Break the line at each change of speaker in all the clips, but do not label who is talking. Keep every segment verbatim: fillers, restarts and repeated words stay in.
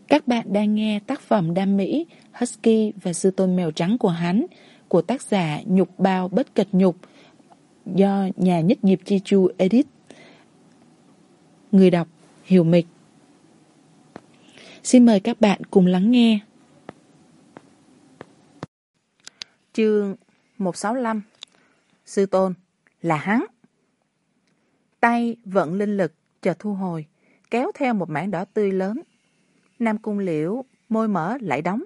Các bạn đang nghe tác phẩm đam mỹ Husky và sư tôn mèo trắng của hắn của tác giả Nhục Bao Bất Kịch Nhục do nhà nhất nghiệp Chi Chu edit. Người đọc Hiểu Mịch. Xin mời các bạn cùng lắng nghe. Chương một trăm sáu mươi lăm. Sư tôn là hắn. Tay vận linh lực chợt thu hồi, kéo theo một mảng đỏ tươi lớn. Nam Cung Liễu môi mở lại đóng,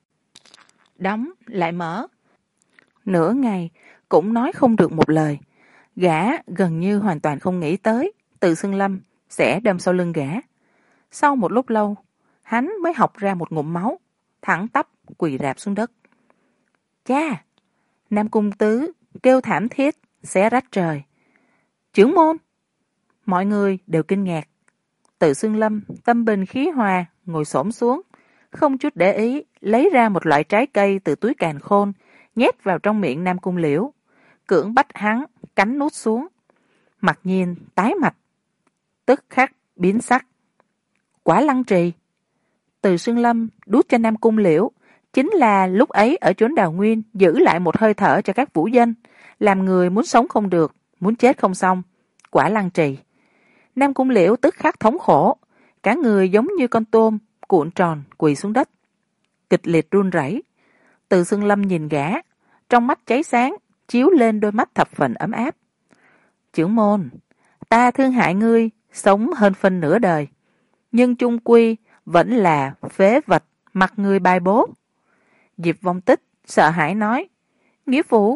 đóng lại mở. Nửa ngày cũng nói không được một lời. Gã gần như hoàn toàn không nghĩ tới Từ Xương Lâm sẽ đâm sau lưng gã. Sau một lúc lâu, hắn mới học ra một ngụm máu, thẳng tắp quỳ rạp xuống đất. Cha! Nam Cung Tứ kêu thảm thiết, xé rách trời. Chưởng môn! Mọi người đều kinh ngạc. Từ Xương Lâm tâm bình khí hòa ngồi xổm xuống, không chút để ý lấy ra một loại trái cây từ túi càn khôn, nhét vào trong miệng Nam Cung Liễu, cưỡng bách hắn cắn nuốt xuống. Mặc nhiên tái mạch, tức khắc biến sắc. Quả lăng trì. Từ Xương Lâm đút cho Nam Cung Liễu, chính là lúc ấy ở chốn Đào Nguyên giữ lại một hơi thở cho các vũ dân, làm người muốn sống không được, muốn chết không xong. Quả lăng trì. Nam Cung Liễu tức khắc thống khổ, cả người giống như con tôm cuộn tròn quỳ xuống đất, kịch liệt run rẩy. Từ Xương Lâm nhìn gã, trong mắt cháy sáng chiếu lên đôi mắt thập phần ấm áp. Chưởng môn, ta thương hại ngươi sống hơn phân nửa đời, nhưng chung quy vẫn là phế vật mặc người bài bố. Diệp Vong Tích sợ hãi nói, nghĩa phụ.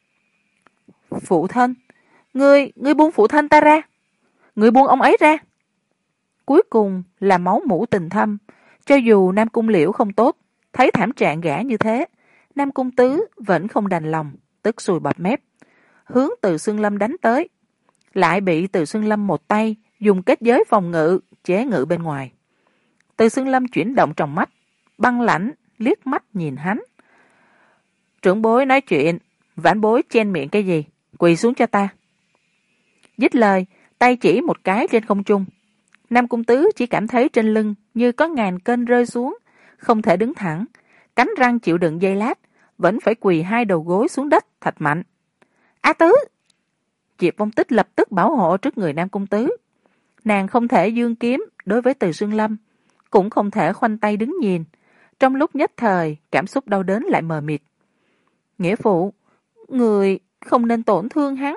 Phụ thân, ngươi ngươi buông phụ thân ta ra, ngươi buông ông ấy ra. Cuối cùng là máu mủ tình thâm. Cho dù Nam Cung Liễu không tốt, thấy thảm trạng gã như thế, Nam Cung Tứ vẫn không đành lòng, tức sùi bọt mép, hướng Từ Xương Lâm đánh tới, lại bị Từ Xương Lâm một tay dùng kết giới phòng ngự chế ngự bên ngoài. Từ Xương Lâm chuyển động trong mắt, băng lãnh liếc mắt nhìn hắn. Trưởng bối nói chuyện, vãn bối chen miệng cái gì, quỳ xuống cho ta. Dứt lời, tay chỉ một cái trên không trung. Nam Cung Tứ chỉ cảm thấy trên lưng như có ngàn cân rơi xuống, không thể đứng thẳng, cắn răng chịu đựng giây lát, vẫn phải quỳ hai đầu gối xuống đất thật mạnh. A Tứ! Diệp Vong Tích lập tức bảo hộ trước người Nam Cung Tứ. Nàng không thể giương kiếm đối với Từ Xương Lâm, cũng không thể khoanh tay đứng nhìn. Trong lúc nhất thời, cảm xúc đau đớn lại mờ mịt. Nghĩa phụ, người không nên tổn thương hắn.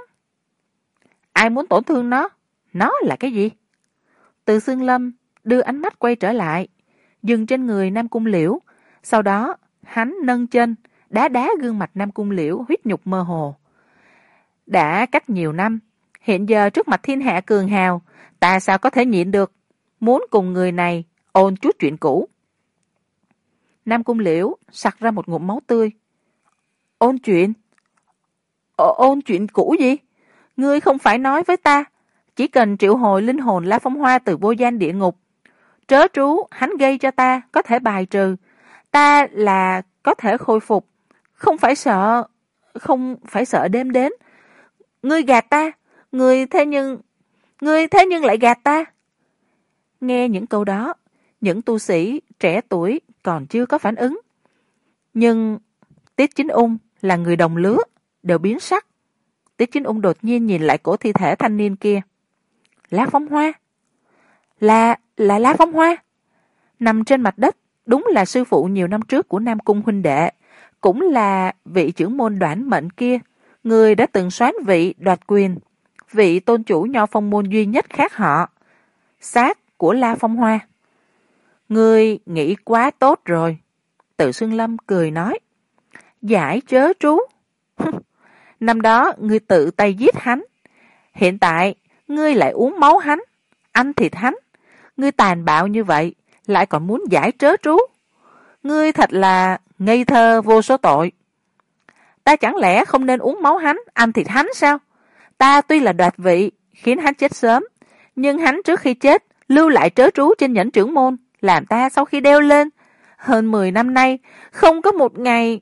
Ai muốn tổn thương nó? Nó là cái gì? Từ Xương Lâm đưa ánh mắt quay trở lại, dừng trên người Nam Cung Liễu. Sau đó, hắn nâng chân, đá đá gương mặt Nam Cung Liễu huyết nhục mơ hồ. Đã cách nhiều năm, hiện giờ trước mặt thiên hạ cường hào, ta sao có thể nhịn được, muốn cùng người này ôn chút chuyện cũ. Nam Cung Liễu sặc ra một ngụm máu tươi. Ôn chuyện? Ồ, ôn chuyện cũ gì? Ngươi không phải nói với ta, chỉ cần triệu hồi linh hồn La Phong Hoa từ vô gian địa ngục, trớ trú hắn gây cho ta có thể bài trừ, ta là có thể khôi phục, không phải sợ, không phải sợ đêm đến. Ngươi gạt ta, ngươi thế nhưng, ngươi thế nhưng lại gạt ta. Nghe những câu đó, những tu sĩ trẻ tuổi còn chưa có phản ứng. Nhưng Tiết Chính Ung là người đồng lứa, đều biến sắc. Tiết Chính Ung đột nhiên nhìn lại cổ thi thể thanh niên kia. La Phong Hoa? Là, là La Phong Hoa? Nằm trên mặt đất, đúng là sư phụ nhiều năm trước của Nam Cung huynh đệ, cũng là vị trưởng môn Đoản Mệnh kia, người đã từng soán vị đoạt quyền, vị tôn chủ Nho Phong môn duy nhất khác họ. Xác của La Phong Hoa. Ngươi nghĩ quá tốt rồi. Từ Xương Lâm cười nói. Giải chớ trú. Năm đó ngươi tự tay giết hắn, hiện tại ngươi lại uống máu hắn, ăn thịt hắn. Ngươi tàn bạo như vậy, lại còn muốn giải trớ trú. Ngươi thật là ngây thơ vô số tội. Ta chẳng lẽ không nên uống máu hắn, ăn thịt hắn sao? Ta tuy là đoạt vị, khiến hắn chết sớm, nhưng hắn trước khi chết lưu lại trớ trú trên nhẫn trưởng môn, làm ta sau khi đeo lên hơn mười năm nay không có một ngày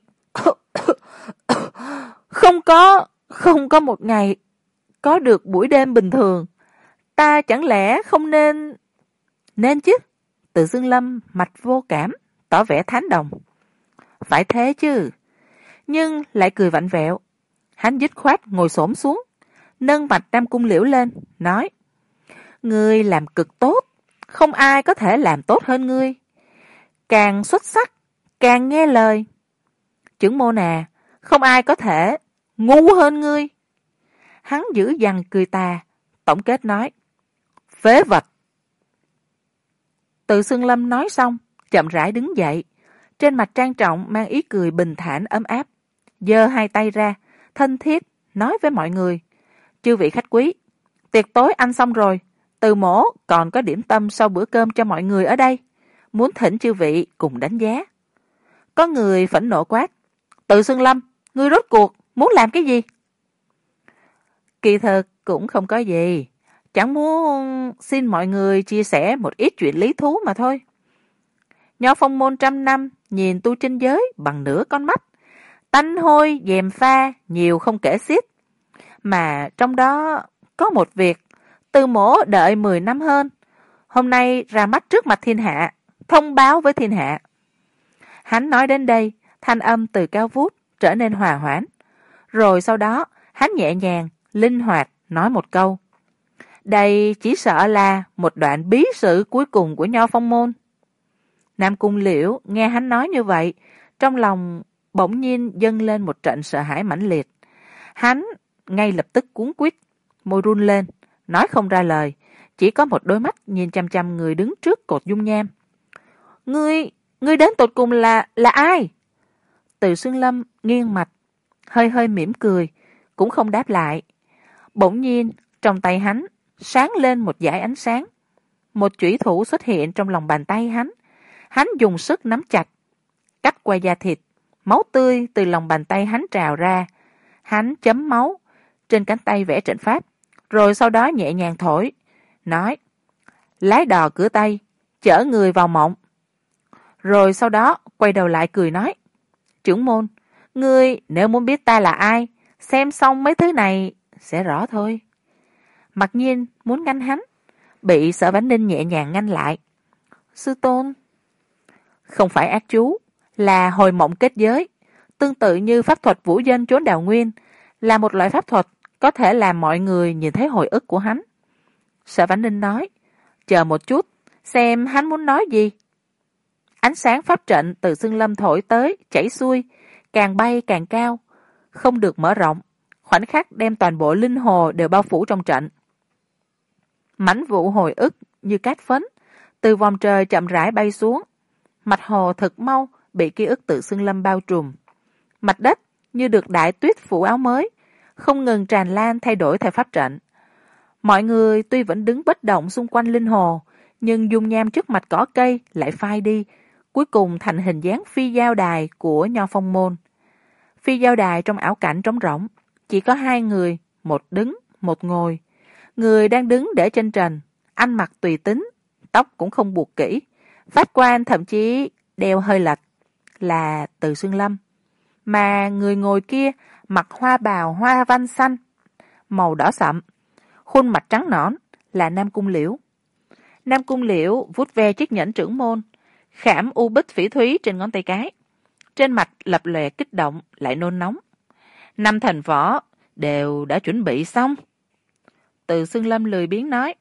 không có không có một ngày có được buổi đêm bình thường. Ta chẳng lẽ không nên nên chứ? Từ Xương Lâm mặt vô cảm, tỏ vẻ thán đồng. Phải thế chứ, nhưng lại cười vặn vẹo. Hắn dứt khoát ngồi xổm xuống, nâng mặt Nam Cung Liễu lên, nói: Ngươi làm cực tốt, không ai có thể làm tốt hơn ngươi. Càng xuất sắc, càng nghe lời. Chưởng môn à, không ai có thể ngu hơn ngươi. Hắn dữ dằn cười tà, tổng kết nói: Phế vật. Từ Xương Lâm nói xong, chậm rãi đứng dậy, trên mặt trang trọng mang ý cười bình thản ấm áp, giơ hai tay ra, thân thiết nói với mọi người: Chư vị khách quý, tiệc tối ăn xong rồi, Từ mỗ còn có điểm tâm sau bữa cơm cho mọi người ở đây, muốn thỉnh chư vị cùng đánh giá. Có người phẫn nộ quát: Từ Xương Lâm, ngươi rốt cuộc muốn làm cái gì? Kỳ thực cũng không có gì, chẳng muốn xin mọi người chia sẻ một ít chuyện lý thú mà thôi. Nho Phong môn trăm năm nhìn tu chân giới bằng nửa con mắt, tanh hôi dèm pha nhiều không kể xiết, mà trong đó có một việc Từ mỗ đợi mười năm hơn, hôm nay ra mắt trước mặt thiên hạ, thông báo với thiên hạ. Hắn nói đến đây, thanh âm từ cao vút trở nên hòa hoãn, rồi sau đó hắn nhẹ nhàng linh hoạt nói một câu: Đây chỉ sợ là một đoạn bí sự cuối cùng của Nho Phong môn. Nam Cung Liễu nghe hắn nói như vậy, trong lòng bỗng nhiên dâng lên một trận sợ hãi mãnh liệt. Hắn ngay lập tức cuống quýt, môi run lên, nói không ra lời, chỉ có một đôi mắt nhìn chăm chăm người đứng trước cột dung nham. Ngươi, ngươi đến tột cùng là là ai? Từ Xương Lâm nghiêng mặt, hơi hơi mỉm cười, cũng không đáp lại. Bỗng nhiên trong tay hắn sáng lên một dải ánh sáng, một chủy thủ xuất hiện trong lòng bàn tay hắn. Hắn dùng sức nắm chặt, cắt qua da thịt, máu tươi từ lòng bàn tay hắn trào ra. Hắn chấm máu trên cánh tay vẽ trận pháp, rồi sau đó nhẹ nhàng thổi, nói: Lái đò cửa Tây, chở người vào mộng. Rồi sau đó quay đầu lại cười nói: Chưởng môn, ngươi nếu muốn biết ta là ai, xem xong mấy thứ này sẽ rõ thôi. Mặc nhiên muốn ngăn hắn, bị Sở Vãn Ninh nhẹ nhàng ngăn lại. Sư tôn, không phải ác chú, là hồi mộng kết giới, tương tự như pháp thuật vũ dân trốn đào nguyên, là một loại pháp thuật có thể làm mọi người nhìn thấy hồi ức của hắn. Sở Vãn Ninh nói: Chờ một chút, xem hắn muốn nói gì. Ánh sáng pháp trận từ Xương Lâm thổi tới, chảy xuôi, càng bay càng cao, không được mở rộng, khoảnh khắc đem toàn bộ linh hồ đều bao phủ trong trận. Mảnh vụ hồi ức như cát phấn, từ vòm trời chậm rãi bay xuống. Mặt hồ thật mau bị ký ức từ Xương Lâm bao trùm. Mặt đất như được đại tuyết phủ áo mới, không ngừng tràn lan thay đổi theo pháp trận. Mọi người tuy vẫn đứng bất động xung quanh linh hồ, nhưng dung nham trước mặt cỏ cây lại phai đi, cuối cùng thành hình dáng phi giao đài của Nho Phong môn. Phi giao đài trong ảo cảnh trống rỗng, chỉ có hai người, một đứng, một ngồi. Người đang đứng để trên trần, ăn mặc tùy tính, tóc cũng không buộc kỹ, phát quan thậm chí đeo hơi lệch, là Từ Xương Lâm. Mà người ngồi kia mặc hoa bào hoa văn xanh, màu đỏ sậm, khuôn mặt trắng nõn, là Nam Cung Liễu. Nam Cung Liễu vuốt ve chiếc nhẫn trưởng môn, khảm u bích phỉ thúy trên ngón tay cái, trên mặt lập lòe kích động lại nôn nóng. Năm thành võ đều đã chuẩn bị xong. Từ Xương Lâm lười biếng nói: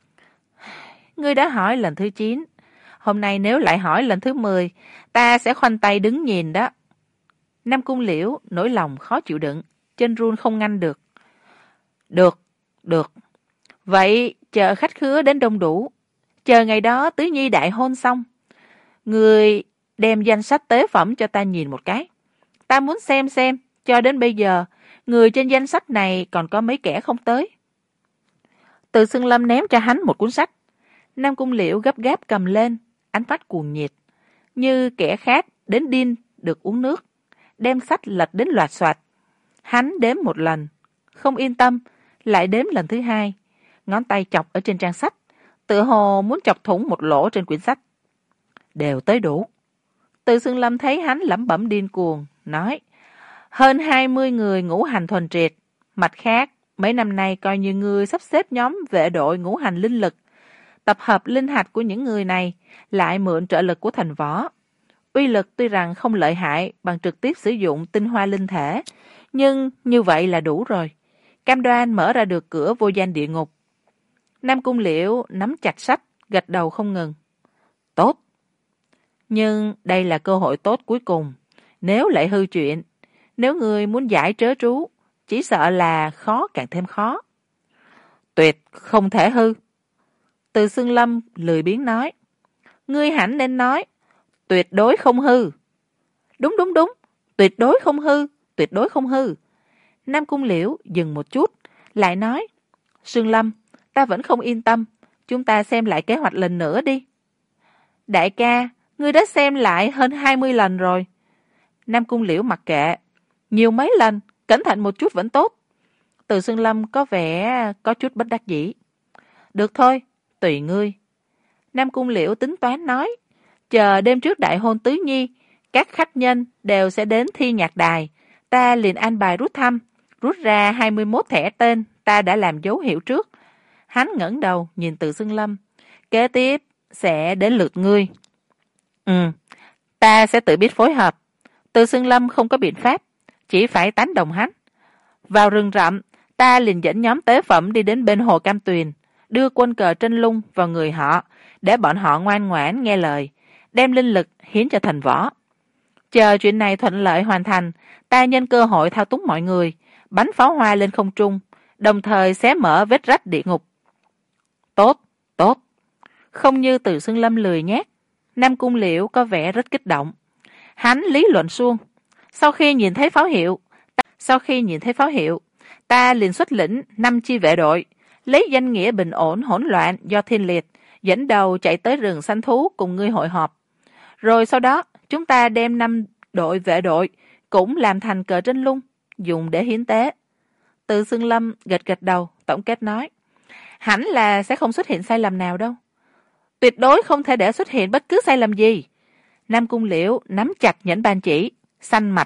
Ngươi đã hỏi lần thứ chín, hôm nay nếu lại hỏi lần thứ mười, ta sẽ khoanh tay đứng nhìn đó. Nam Cung Liễu nỗi lòng khó chịu đựng, chân run không ngăn được. Được, được. Vậy chờ khách khứa đến đông đủ, chờ ngày đó Tứ Nhi đại hôn xong, người đem danh sách tế phẩm cho ta nhìn một cái. Ta muốn xem xem, cho đến bây giờ, người trên danh sách này còn có mấy kẻ không tới. Từ Xương Lâm ném cho hắn một cuốn sách. Nam Cung Liễu gấp gáp cầm lên, ánh mắt cuồng nhiệt, như kẻ khát đến điên được uống nước, đem sách lật đến loạt soạt. Hắn đếm một lần, không yên tâm, lại đếm lần thứ hai, ngón tay chọc ở trên trang sách, tựa hồ muốn chọc thủng một lỗ trên quyển sách. Đều tới đủ. Từ Xương Lâm thấy hắn lẩm bẩm điên cuồng, nói: Hơn hai mươi người ngũ hành thuần triệt, mặt khác mấy năm nay coi như ngươi sắp xếp nhóm vệ đội ngũ hành linh lực, tập hợp linh hạch của những người này, lại mượn trợ lực của thành võ. Uy lực tuy rằng không lợi hại bằng trực tiếp sử dụng tinh hoa linh thể, nhưng như vậy là đủ rồi. Cam đoan mở ra được cửa vô gian địa ngục. Nam Cung Liễu nắm chặt sách, gật đầu không ngừng. Tốt. Nhưng đây là cơ hội tốt cuối cùng. Nếu lại hư chuyện, nếu người muốn giải trớ trú, chỉ sợ là khó càng thêm khó. Tuyệt không thể hư. Từ Xương Lâm lười biếng nói. Ngươi hẳn nên nói, tuyệt đối không hư. Đúng đúng đúng, tuyệt đối không hư, tuyệt đối không hư. Nam Cung Liễu dừng một chút, lại nói. Xương Lâm, ta vẫn không yên tâm, chúng ta xem lại kế hoạch lần nữa đi. Đại ca, ngươi đã xem lại hơn hai mươi lần rồi. Nam Cung Liễu mặc kệ. Nhiều mấy lần, cẩn thận một chút vẫn tốt. Từ Xương Lâm có vẻ có chút bất đắc dĩ. Được thôi, tùy ngươi. Nam Cung Liễu tính toán nói. Chờ đêm trước đại hôn tứ nhi, các khách nhân đều sẽ đến thi nhạc đài. Ta liền an bài rút thăm, rút ra hai mươi mốt thẻ tên, ta đã làm dấu hiệu trước. Hắn ngẩng đầu nhìn Từ Xương Lâm. Kế tiếp sẽ đến lượt ngươi. Ừ, ta sẽ tự biết phối hợp. Từ Xương Lâm không có biện pháp, chỉ phải tán đồng hắn. Vào rừng rậm, ta liền dẫn nhóm tế phẩm đi đến bên hồ Cam Tuyền, đưa quân cờ tranh lung vào người họ, để bọn họ ngoan ngoãn nghe lời, đem linh lực hiến cho thành võ. Chờ chuyện này thuận lợi hoàn thành, ta nhân cơ hội thao túng mọi người, bắn pháo hoa lên không trung, đồng thời xé mở vết rách địa ngục. Tốt, tốt. Không như Từ Xương Lâm lười nhác, Nam Cung Liễu có vẻ rất kích động. Hắn lý luận suông. Sau khi nhìn thấy pháo hiệu, ta, sau khi nhìn thấy pháo hiệu, ta liền xuất lĩnh năm chi vệ đội, lấy danh nghĩa bình ổn hỗn loạn do thiên liệt, dẫn đầu chạy tới rừng săn thú cùng ngươi hội họp. Rồi sau đó, chúng ta đem năm đội vệ đội cũng làm thành cờ tranh lung, dùng để hiến tế. Từ Xương Lâm gật gật đầu, tổng kết nói. Hẳn là sẽ không xuất hiện sai lầm nào đâu. Tuyệt đối không thể để xuất hiện bất cứ sai lầm gì. Nam Cung Liễu nắm chặt nhẫn ban chỉ, xanh mặt.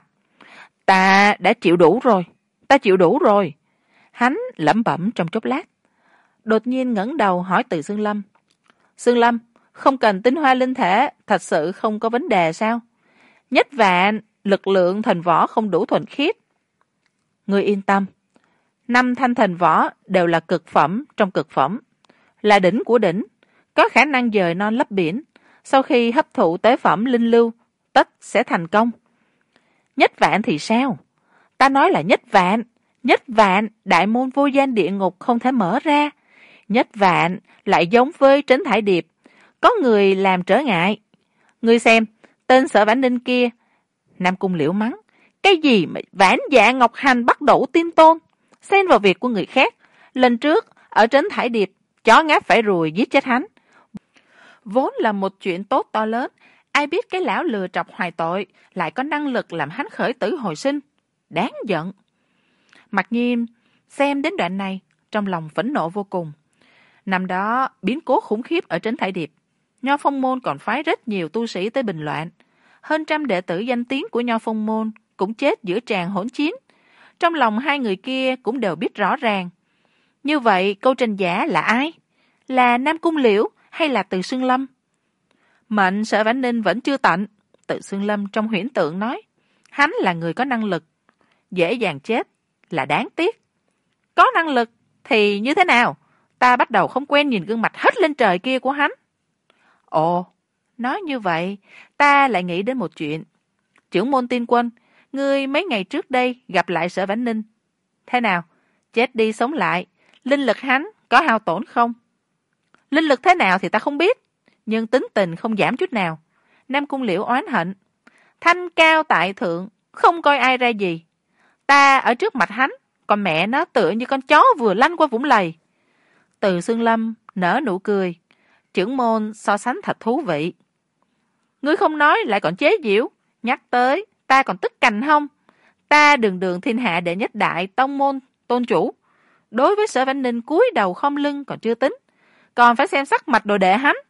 Ta đã chịu đủ rồi, ta chịu đủ rồi. Hắn lẩm bẩm trong chốc lát. Đột nhiên ngẩng đầu hỏi Từ Xương Lâm. Xương Lâm, không cần tinh hoa linh thể, thật sự không có vấn đề sao? Nhất vạn, lực lượng thần võ không đủ thuần khiết. Ngươi yên tâm. Năm thanh thần võ đều là cực phẩm trong cực phẩm. Là đỉnh của đỉnh, có khả năng dời non lấp biển. Sau khi hấp thụ tế phẩm linh lưu, tất sẽ thành công. Nhất vạn thì sao? Ta nói là nhất vạn. Nhất vạn, đại môn vô gian địa ngục không thể mở ra. Nhất vạn, lại giống với Trấn Thải Điệp. Có người làm trở ngại. Ngươi xem, tên Sở Vãn Ninh kia. Nam Cung Liễu mắng. Cái gì mà vãn dạ Ngọc Hành bắt đổ tiên tôn? Xen vào việc của người khác. Lần trước, ở Trấn Thải Điệp, chó ngáp phải ruồi giết chết hắn. Vốn là một chuyện tốt to lớn. Ai biết cái lão lừa trọc hoài tội lại có năng lực làm hắn khởi tử hồi sinh. Đáng giận. Mặc Nhiên xem đến đoạn này, trong lòng phẫn nộ vô cùng. Năm đó, biến cố khủng khiếp ở Trấn Thải Điệp. Nho Phong Môn còn phái rất nhiều tu sĩ tới bình loạn. Hơn trăm đệ tử danh tiếng của Nho Phong Môn cũng chết giữa tràng hỗn chiến. Trong lòng hai người kia cũng đều biết rõ ràng. Như vậy, câu tranh giả là ai? Là Nam Cung Liễu hay là Từ Xương Lâm? Mệnh Sở Vãn Ninh vẫn chưa tận. Từ Xương Lâm trong huyễn tượng nói. Hắn là người có năng lực. Dễ dàng chết là đáng tiếc. Có năng lực thì như thế nào? Ta bắt đầu không quen nhìn gương mặt hết lên trời kia của hắn. Ồ, nói như vậy, ta lại nghĩ đến một chuyện. Trưởng môn Tiên Quân, ngươi mấy ngày trước đây gặp lại Sở Vãn Ninh. Thế nào? Chết đi sống lại, linh lực hắn có hao tổn không? Linh lực thế nào thì ta không biết, nhưng tính tình không giảm chút nào. Nam Cung Liễu oán hận. Thanh cao tại thượng, không coi ai ra gì. Ta ở trước mặt hắn, còn mẹ nó tựa như con chó vừa lăn qua vũng lầy. Từ Xương Lâm nở nụ cười. Trưởng môn so sánh thật thú vị. Ngươi không nói lại còn chế giễu. Nhắc tới, ta còn tức cành hông? Ta đường đường thiên hạ đệ nhất đại tông môn tôn chủ. Đối với Sở Vãn Ninh cúi đầu không lưng còn chưa tính. Còn phải xem sắc mặt đồ đệ hắn.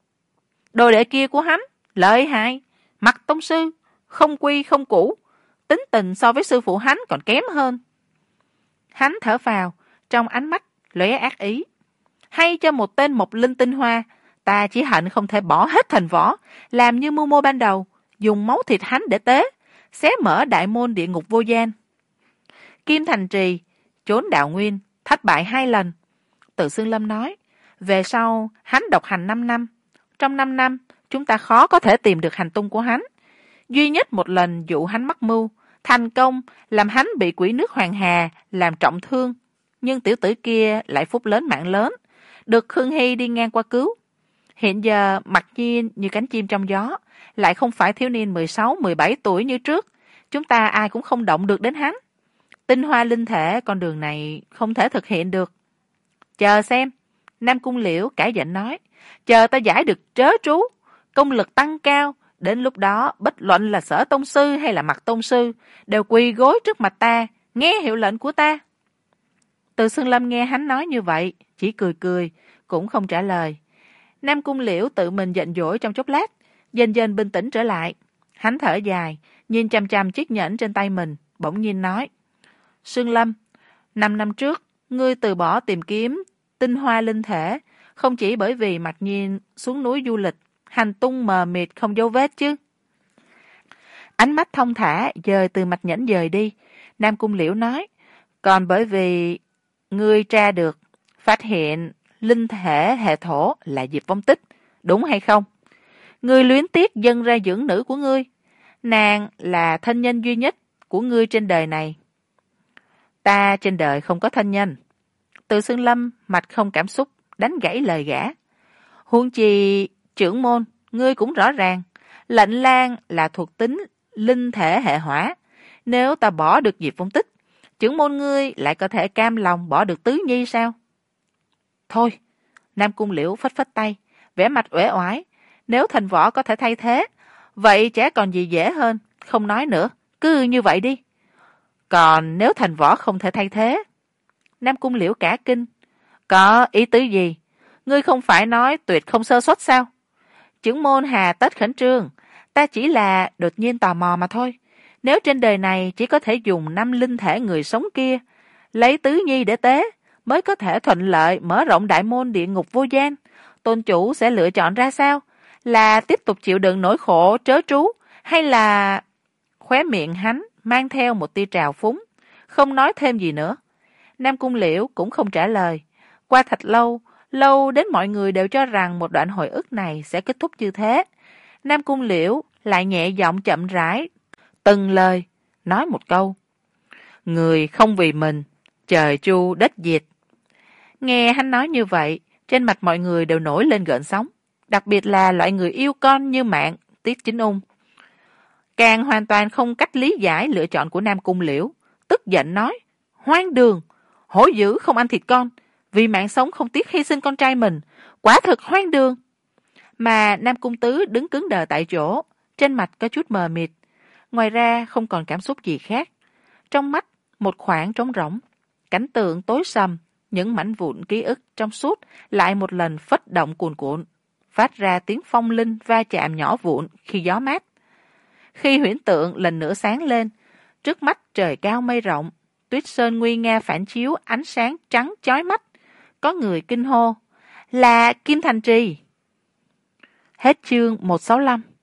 Đồ đệ kia của hắn, lợi hại. Mặt tông sư, không quy không cũ. Tính tình so với sư phụ hắn còn kém hơn. Hắn thở phào, trong ánh mắt lóe ác ý. Hay cho một tên Mộc Linh tinh hoa, ta chỉ hận không thể bỏ hết thành võ, làm như mưu mô ban đầu, dùng máu thịt hắn để tế, xé mở đại môn địa ngục vô gian. Kim Thành Trì, trốn đạo nguyên, thất bại hai lần. Từ Xương Lâm nói, về sau hắn độc hành năm năm. Trong năm năm, chúng ta khó có thể tìm được hành tung của hắn. Duy nhất một lần dụ hắn mắc mưu, thành công làm hắn bị quỷ nước Hoàng Hà làm trọng thương. Nhưng tiểu tử kia lại phúc lớn mạng lớn, được Khương Hy đi ngang qua cứu. Hiện giờ mặc nhiên như cánh chim trong gió, lại không phải thiếu niên mười sáu, mười bảy tuổi như trước. Chúng ta ai cũng không động được đến hắn. Tinh hoa linh thể con đường này không thể thực hiện được. Chờ xem, Nam Cung Liễu cãi giận nói, chờ ta giải được trớ trú, công lực tăng cao, đến lúc đó bất luận là Sở tông sư hay là Mặc tông sư đều quỳ gối trước mặt ta, nghe hiệu lệnh của ta. Từ Xương Lâm nghe hắn nói như vậy, chỉ cười cười, cũng không trả lời. Nam Cung Liễu tự mình giận dỗi trong chốc lát, dần dần bình tĩnh trở lại. Hắn thở dài, nhìn chằm chằm chiếc nhẫn trên tay mình, bỗng nhiên nói, Xương Lâm, năm năm trước, ngươi từ bỏ tìm kiếm tinh hoa linh thể, không chỉ bởi vì mặc nhiên xuống núi du lịch, hành tung mờ mịt không dấu vết chứ. Ánh mắt thông thả dời từ mạch nhẫn dời đi, Nam Cung Liễu nói, còn bởi vì ngươi tra được, phát hiện linh thể hệ thổ là Diệp Vong Tích, đúng hay không? Ngươi luyến tiếc dâng ra dưỡng nữ của ngươi, nàng là thân nhân duy nhất của ngươi trên đời này. Ta trên đời không có thân nhân. Từ Xương Lâm mặt không cảm xúc, đánh gãy lời gã. Huống chi trưởng môn, ngươi cũng rõ ràng, lệnh lang là thuộc tính linh thể hệ hỏa. Nếu ta bỏ được Diệp Vong Tích, trưởng môn ngươi lại có thể cam lòng bỏ được Tứ Nhi sao? Thôi, Nam Cung Liễu phất phất tay, vẻ mặt uể oải. Nếu thành võ có thể thay thế, vậy chả còn gì dễ hơn, không nói nữa, cứ như vậy đi. Còn nếu thành võ không thể thay thế? Nam Cung Liễu cả kinh. Có ý tứ gì? Ngươi không phải nói tuyệt không sơ suất sao? Trưởng môn hà tất khẩn trương, ta chỉ là đột nhiên tò mò mà thôi. Nếu trên đời này chỉ có thể dùng năm linh thể người sống kia, lấy Tứ Nhi để tế, mới có thể thuận lợi mở rộng đại môn địa ngục vô gian, tôn chủ sẽ lựa chọn ra sao? Là tiếp tục chịu đựng nỗi khổ trớ trú, hay là... Khóe miệng hắn mang theo một tia trào phúng, không nói thêm gì nữa. Nam Cung Liễu cũng không trả lời. Qua thật lâu, lâu đến mọi người đều cho rằng một đoạn hồi ức này sẽ kết thúc như thế. Nam Cung Liễu lại nhẹ giọng chậm rãi, từng lời, nói một câu. Người không vì mình, trời chu đất diệt. Nghe hắn nói như vậy, trên mặt mọi người đều nổi lên gợn sóng, đặc biệt là loại người yêu con như Mạng, Tiết Chính Ung. Càng hoàn toàn không cách lý giải lựa chọn của Nam Cung Liễu, tức giận nói, hoang đường, hổ dữ không ăn thịt con, vì mạng sống không tiếc hy sinh con trai mình, quả thực hoang đường. Mà Nam Cung Tứ đứng cứng đờ tại chỗ, trên mặt có chút mờ mịt, ngoài ra không còn cảm xúc gì khác. Trong mắt, một khoảng trống rỗng, cảnh tượng tối sầm, những mảnh vụn ký ức trong suốt lại một lần phất động cuồn cuộn, phát ra tiếng phong linh va chạm nhỏ vụn khi gió mát. Khi huyễn tượng lần nữa sáng lên, trước mắt trời cao mây rộng, tuyết sơn nguy nga phản chiếu ánh sáng trắng chói mắt. Có người kinh hô, là Kim Thành Trì. Hết chương một trăm sáu mươi lăm.